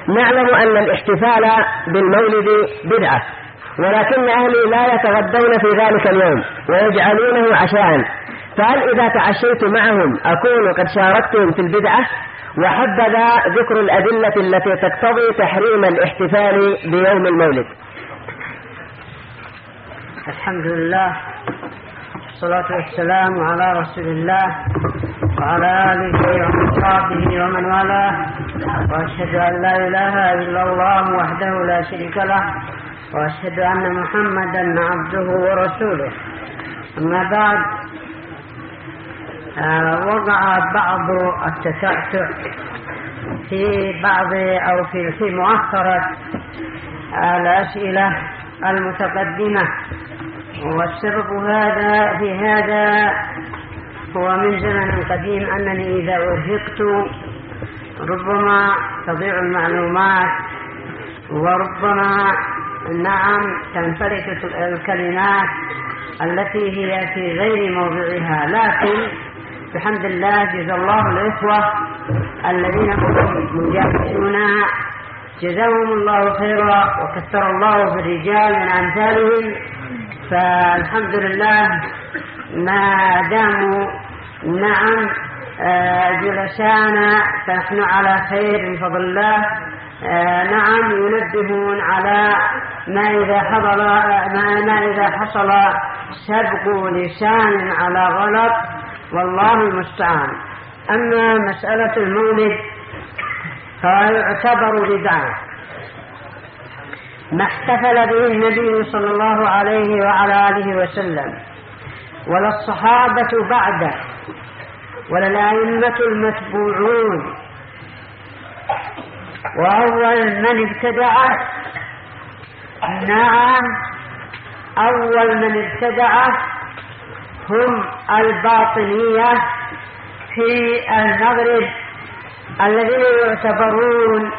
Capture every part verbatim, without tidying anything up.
نعلم أن الاحتفال بالمولد بدعة، ولكن أهلي لا يتغدون في ذلك اليوم ويجعلونه عشاء، فهل إذا تعشيت معهم أكون قد شاركتهم في البدعة؟ وحبذا ذكر الأدلة التي تقتضي تحريم الاحتفال بيوم المولد. الحمد لله والصلاة والسلام على رسول الله وعلى آله وصحبه ومن والاه، وأشهد أن لا إله إلا الله وحده لا شريك له، وأشهد أن محمدا عبده ورسوله. أما بعد، وقع بعض التتعتع في بعض أو في في مؤخرة الأسئلة المتقدمة، والسبب هذا في هذا هو من زمن قديم أنني إذا أرهقت ربما تضيع المعلومات، وربما نعم تنفلت الكلمات التي هي في غير موضعها، لكن بحمد الله جزا الله الإخوة الذين هم مجاهدون جزاهم الله خيرا، وكثر الله في الرجال من أمثالهم. فالحمد لله ما داموا نعم جلسانا فنحن على خير بفضل الله. نعم ينبهون على ما إذا حصل ما إذا حصل سبق لسان على غلط، والله المستعان. أما مسألة المولد فيعتبر بدعة ما احتفل به النبي صلى الله عليه وعلى آله وسلم، ولا الصحابة بعده، ولا الأئمة المتبوعون. وأول من ابتدعه نعم أول من ابتدعه هم الباطنية في المغرب، الذين يعتبرون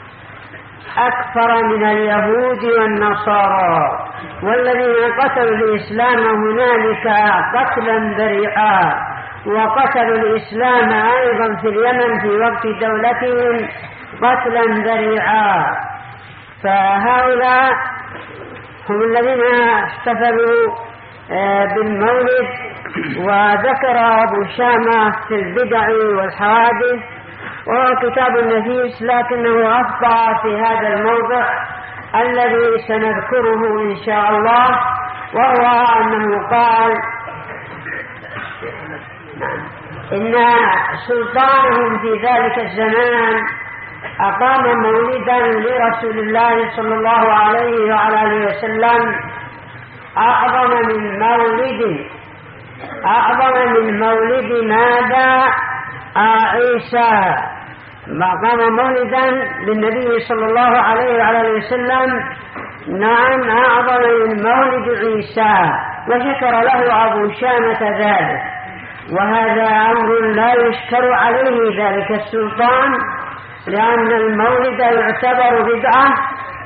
أكثر من اليهود والنصارى، والذين قتلوا الإسلام هنالك قتلا ذريعا، وقتلوا الإسلام أيضا في اليمن في وقت دولتهم قتلا ذريعا. فهؤلاء هم الذين احتفلوا بالمولد. وذكر أبو شامة في البدع والحوادث، وهو كتاب نفيس، لكنه أخطأ في هذا الموضع الذي سنذكره إن شاء الله، وهو أنه قال إن سلطانهم في ذلك الزمان أقام مولدا لرسول الله صلى الله عليه وعلى آله وسلم أعظم من مولد أعظم من مولد ماذا؟ عيسى. أقام مولدا للنبي صلى الله عليه وعلى آله وسلم نعم أعظم من مولد عيسى، وشكر له أبو شامة ذلك، وهذا أمر لا يشكر عليه ذلك السلطان، لأن المولد يعتبر بدعة.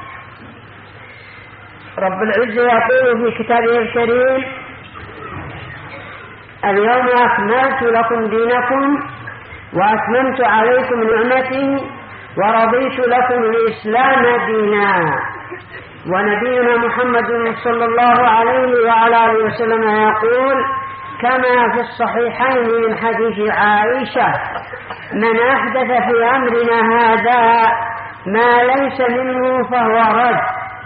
رب العزة يقول في كتابه الكريم: اليوم أكملت لكم دينكم وأتممت عليكم نعمتي ورضيت لكم الإسلام دينا. ونبينا محمد صلى الله عليه وعلى آله وسلم يقول كما في الصحيحين من حديث عائشة: من أحدث في أمرنا هذا ما ليس منه فهو رد.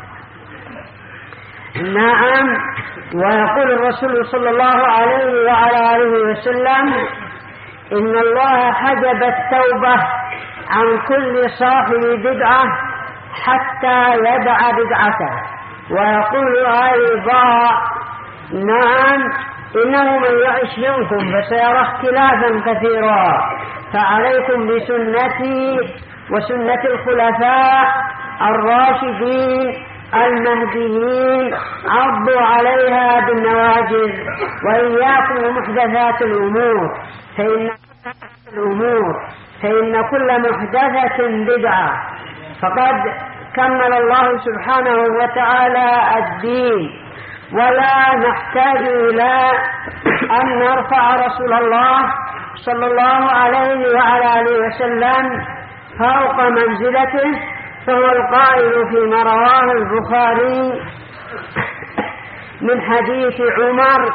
نعم. ويقول الرسول صلى الله عليه وعلى آله وسلم: إن الله حجب التوبة عن كل صاحب بدعة حتى يدع بدعته. ويقول أيضا: نعم إنه من يعش منكم فسيرى اختلافا كثيرا، فعليكم بسنتي وسنة الخلفاء الراشدين المهديين عضوا عليها بالنواجذ، وإياكم ومحدثات الأمور فإن الأمور فإن كل محدثة بدعة. فقد كمل الله سبحانه وتعالى الدين، ولا نحتاج إلى أن نرفع رسول الله صلى الله عليه وعلى آله وسلم فوق منزلته، فهو القائل فيما رواه البخاري من حديث عمر: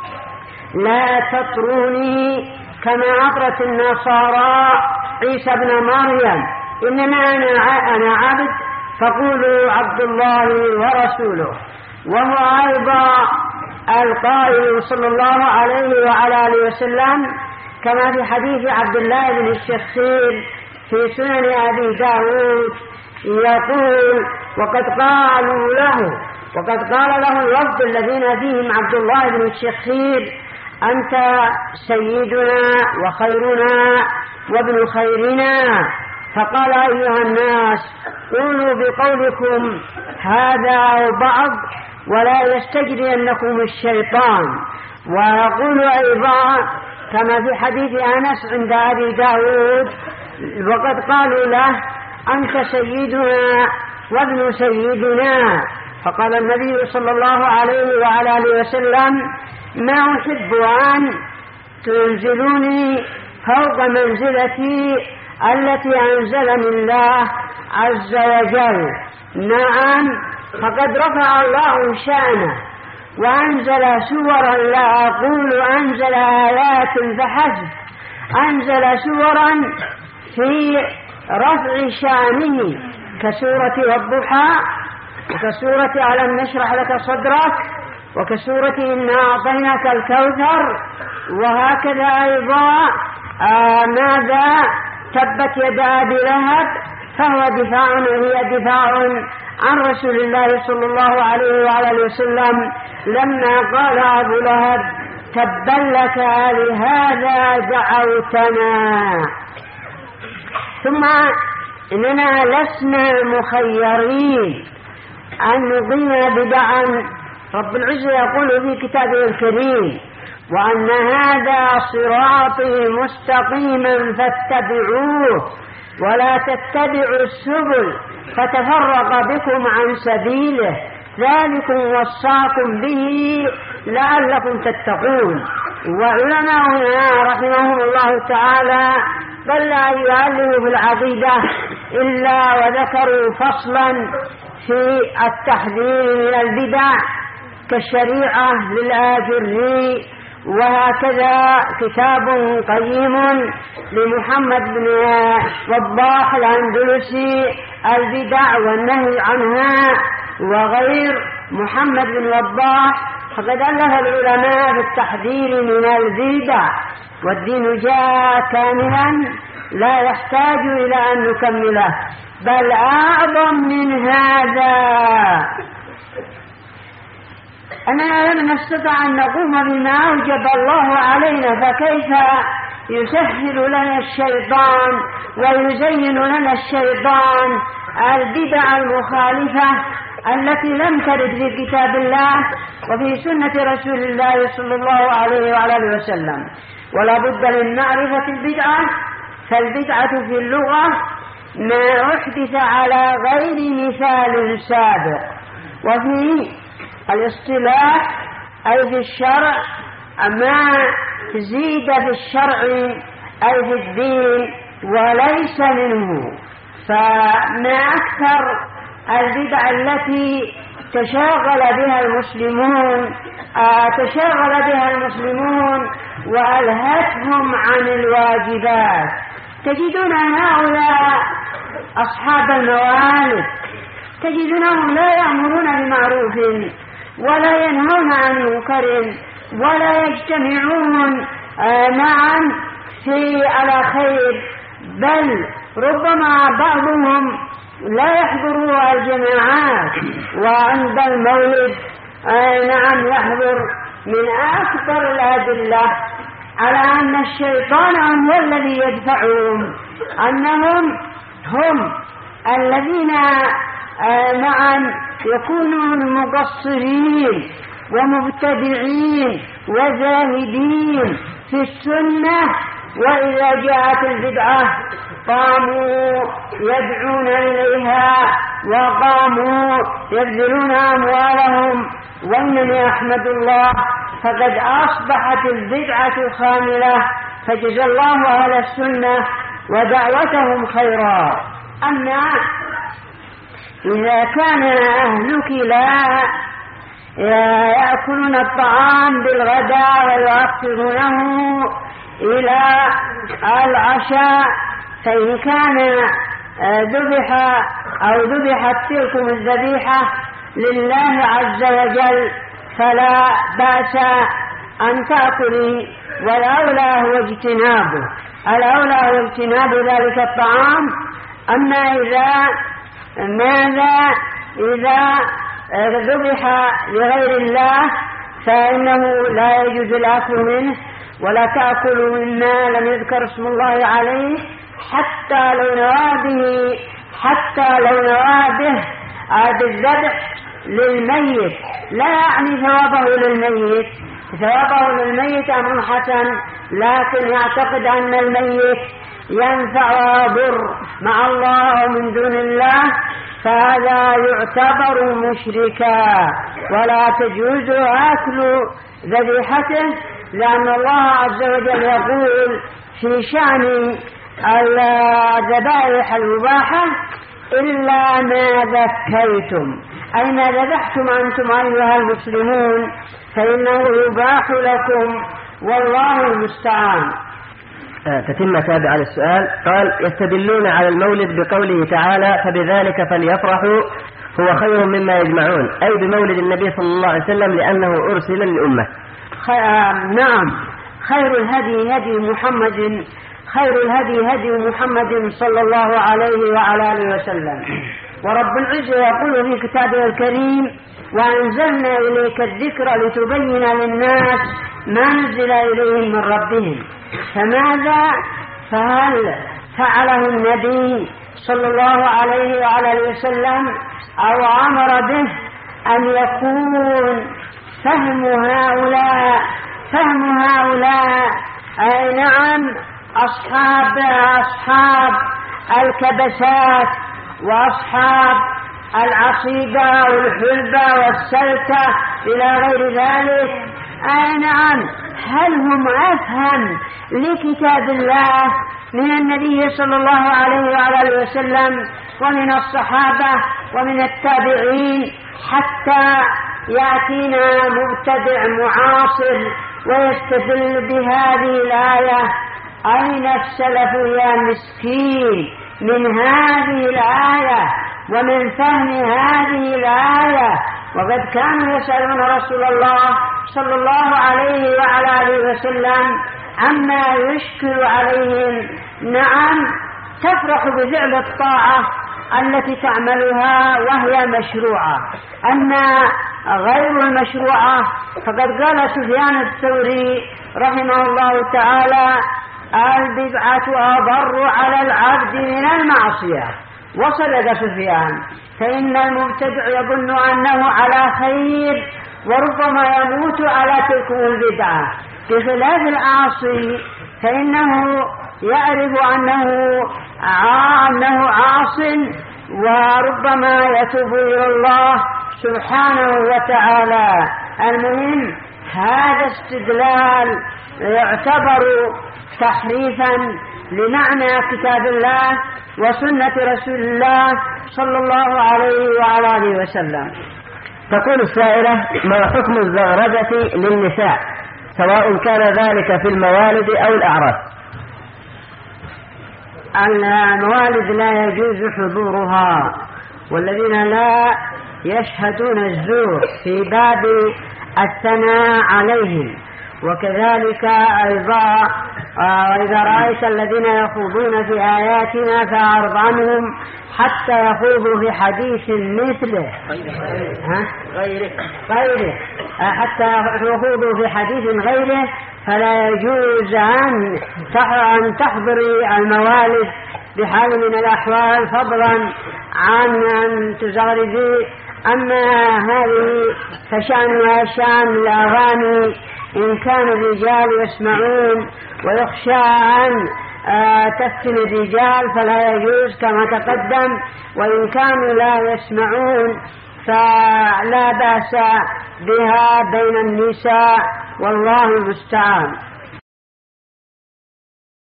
لا تطروني كما عطرت النصارى عيسى ابن مريم، إنما أنا عبد فقولوا عبد الله ورسوله. وهو أيضا القائل صلى الله عليه وعلى آله وسلم كما في حديث عبد الله بن الشخير في سنن أبي داود يقول: وقد قالوا له وقد قال له الوفد الذين فيهم عبد الله بن الشخير: أنت سيدنا وخيرنا وابن خيرنا. فقال: أيها الناس، قولوا بقولكم هذا أو بعض، ولا يستجرينكم الشيطان. ويقول أيضا كما في حديث أنس عند أبي داود: وقد قالوا له: أنت سيدنا وابن سيدنا. فقال النبي صلى الله عليه وعلى آله وسلم: ما أحب أن تنزلوني فوق منزلتي التي أنزلني الله عز وجل. نعم، فقد رفع الله شأنه وأنزل سورا، لا أقول أنزل آيات فحسب، أنزل سورا في رفع شأنه كسورة والضحى، وكسورة ألم نشرح لك صدرك، وكسورة إنا أعطيناك الكوثر. وهكذا أيضا آه ماذا تبت يد أبي لهب، فهو دفاع وهي دفاع عن رسول الله صلى الله عليه وعلى وسلم لما قال أبو لهب: تبا لك لهذا دعوتنا. ثم إننا لسنا مخيرين أن نقيم بدعا. رب العزة يقول في كتابه الكريم: وأن هذا صراطي مستقيما فاتبعوه ولا تتبعوا السبل فتفرق بكم عن سبيله، ذلكم وصاكم به لعلكم تتقون. وعلماؤنا رحمهم الله تعالى بل لا يعلموا في العقيدة إلا وذكروا فصلا في التحذير من البدع كالشريعة للآجري. وهكذا كتاب قيم لمحمد بن وضاح الأندلسي: البدع والنهي عنها. وغير محمد بن وضاح فقد ألف العلماء في التحذير من البدع. والدين جاء كاملا لا يحتاج إلى أن نكمله، بل أعظم من هذا. أننا لم نستطع أن نقوم بما أوجب الله علينا، فكيف يسهل لنا الشيطان ويزين لنا الشيطان البدع المخالفة التي لم ترد في كتاب الله وفي سنة رسول الله صلى الله عليه وعلى وسلم. ولا بد من معرفة البدعة. فالبدعة في اللغة ما أحدث على غير مثال سابق، وفي الاصطلاح أي في الشرع ما زيد في الشرع أي في الدين وليس منه. فما أكثر البدع التي تشاغل بها المسلمون آه تشاغل بها المسلمون وألهتهم عن الواجبات. تجدون هؤلاء أصحاب الموالد تجدونهم لا يأمرون بمعروف ولا ينهون عن منكر ولا يجتمعون آه معا في على خير، بل ربما بعضهم لا يحضروا الجماعات، وعند المولد آه نعم يحضر. من أكبر الأدلة على أن الشيطان هو الذي يدفعهم أنهم هم الذين آه معا يكونون مقصرين ومبتدعين وزاهدين في السنة، وإذا جاءت البدعة قاموا يدعون إليها وقاموا يبذلون أموالهم. وإنني أحمد الله فقد أصبحت البدعة خاملة، فجزى الله أهل السنة ودعوتهم خيرا. أما إذا كان أهلك لا يأكلون الطعام بالغداء ويؤخرونه إلى العشاء، فإن كان ذبح أو ذبحت تلكم الذبيحة لله عز وجل فلا بأس أن تأكلي، والأولى هو اجتنابه، الأولى هو اجتناب ذلك الطعام. أما إذا ماذا إذا ذبح لغير الله فإنه لا يجوز الأكل منه، ولا تأكلوا مما لم يذكر اسم الله عليه حتى لو نوابه حتى لو نوابه بالذبح للميت، لا يعني ثوابه للميت، ثوابه للميت أمر حسن، لكن يعتقد أن الميت ينفع ويضر مع الله ومن دون الله، فهذا يعتبر مشركا ولا تجوز أكل ذبيحته، لأن الله عز وجل يقول في شأن الذبائح المباحة إلا ما ذكيتم، أي ما ذبحتم أنتم أيها المسلمون فإنه يباح لكم، والله المستعان. تتم تابع على السؤال. قال: يستدلون على المولد بقوله تعالى: فبذلك فليفرحوا هو خير مما يجمعون، أي بمولد النبي صلى الله عليه وسلم لأنه أرسل للأمة. نعم، خير الهدي هدي محمد خير الهدي هدي محمد صلى الله عليه وعلى آله وسلم. ورب العزة يقول في كتابه الكريم: وأنزلنا إليك الذكر لتبين للناس ما نزل إليهم من ربهم. فماذا فهل فعله النبي صلى الله عليه وعلى آله وسلم أو أمر به أن يكون فهم هؤلاء فهم هؤلاء أي نعم أصحاب أصحاب الكبسات وأصحاب العصيبة والحلبة والسلكة إلى غير ذلك، أي نعم هل هم أفهم لكتاب الله من النبي صلى الله عليه وعلى وسلم ومن الصحابة ومن التابعين، حتى يأتينا مبتدع معاصر ويستدل بهذه الآية؟ أين السلف يا مسكين من هذه الآية ومن فهم هذه الآية؟ وقد كانوا يسألون رسول الله صلى الله عليه وعلى آله وسلم عما يشكل عليهم. نعم، تفرح بفعل الطاعة التي تعملها وهي مشروعة، أما غير المشروعة فقد قال سفيان الثوري رحمه الله تعالى: البدعة أضر على العبد من المعصية. وصدق سفيان، فإن المبتدع يظن أنه على خير وربما يموت على تلك البدعة، بخلاف العاصي فإنه يعرف أنه أنه عاص وربما يتوب إلى الله سبحانه وتعالى. المهم هذا استدلال يعتبر تحريفا لمعنى كتاب الله وسنة رسول الله صلى الله عليه وعلى آله وسلم. تقول السائلة: ما حكم الزغربة للنساء سواء كان ذلك في الموالد أو الأعراس؟ الموالد لا يجوز حضورها، والذين لا يشهدون الزور في باب الثناء عليهم. وكذلك أيضا وإذا رأيت الذين يخوضون في آياتنا فأعرض عنهم حتى يخوضوا في حديث مثله غيره غيره حتى يخوضوا في حديث غيره، فلا يجوز أن تحضري الموالد بحال من الأحوال، فضلا عن أن تزغربي. أما هذه فشأنها شأن الأغاني، إن كان الرجال يسمعون ويخشى أن تفتن الرجال فلا يجوز كما تقدم، وإن كانوا لا يسمعون فلا بأس بها بين النساء، والله المستعان.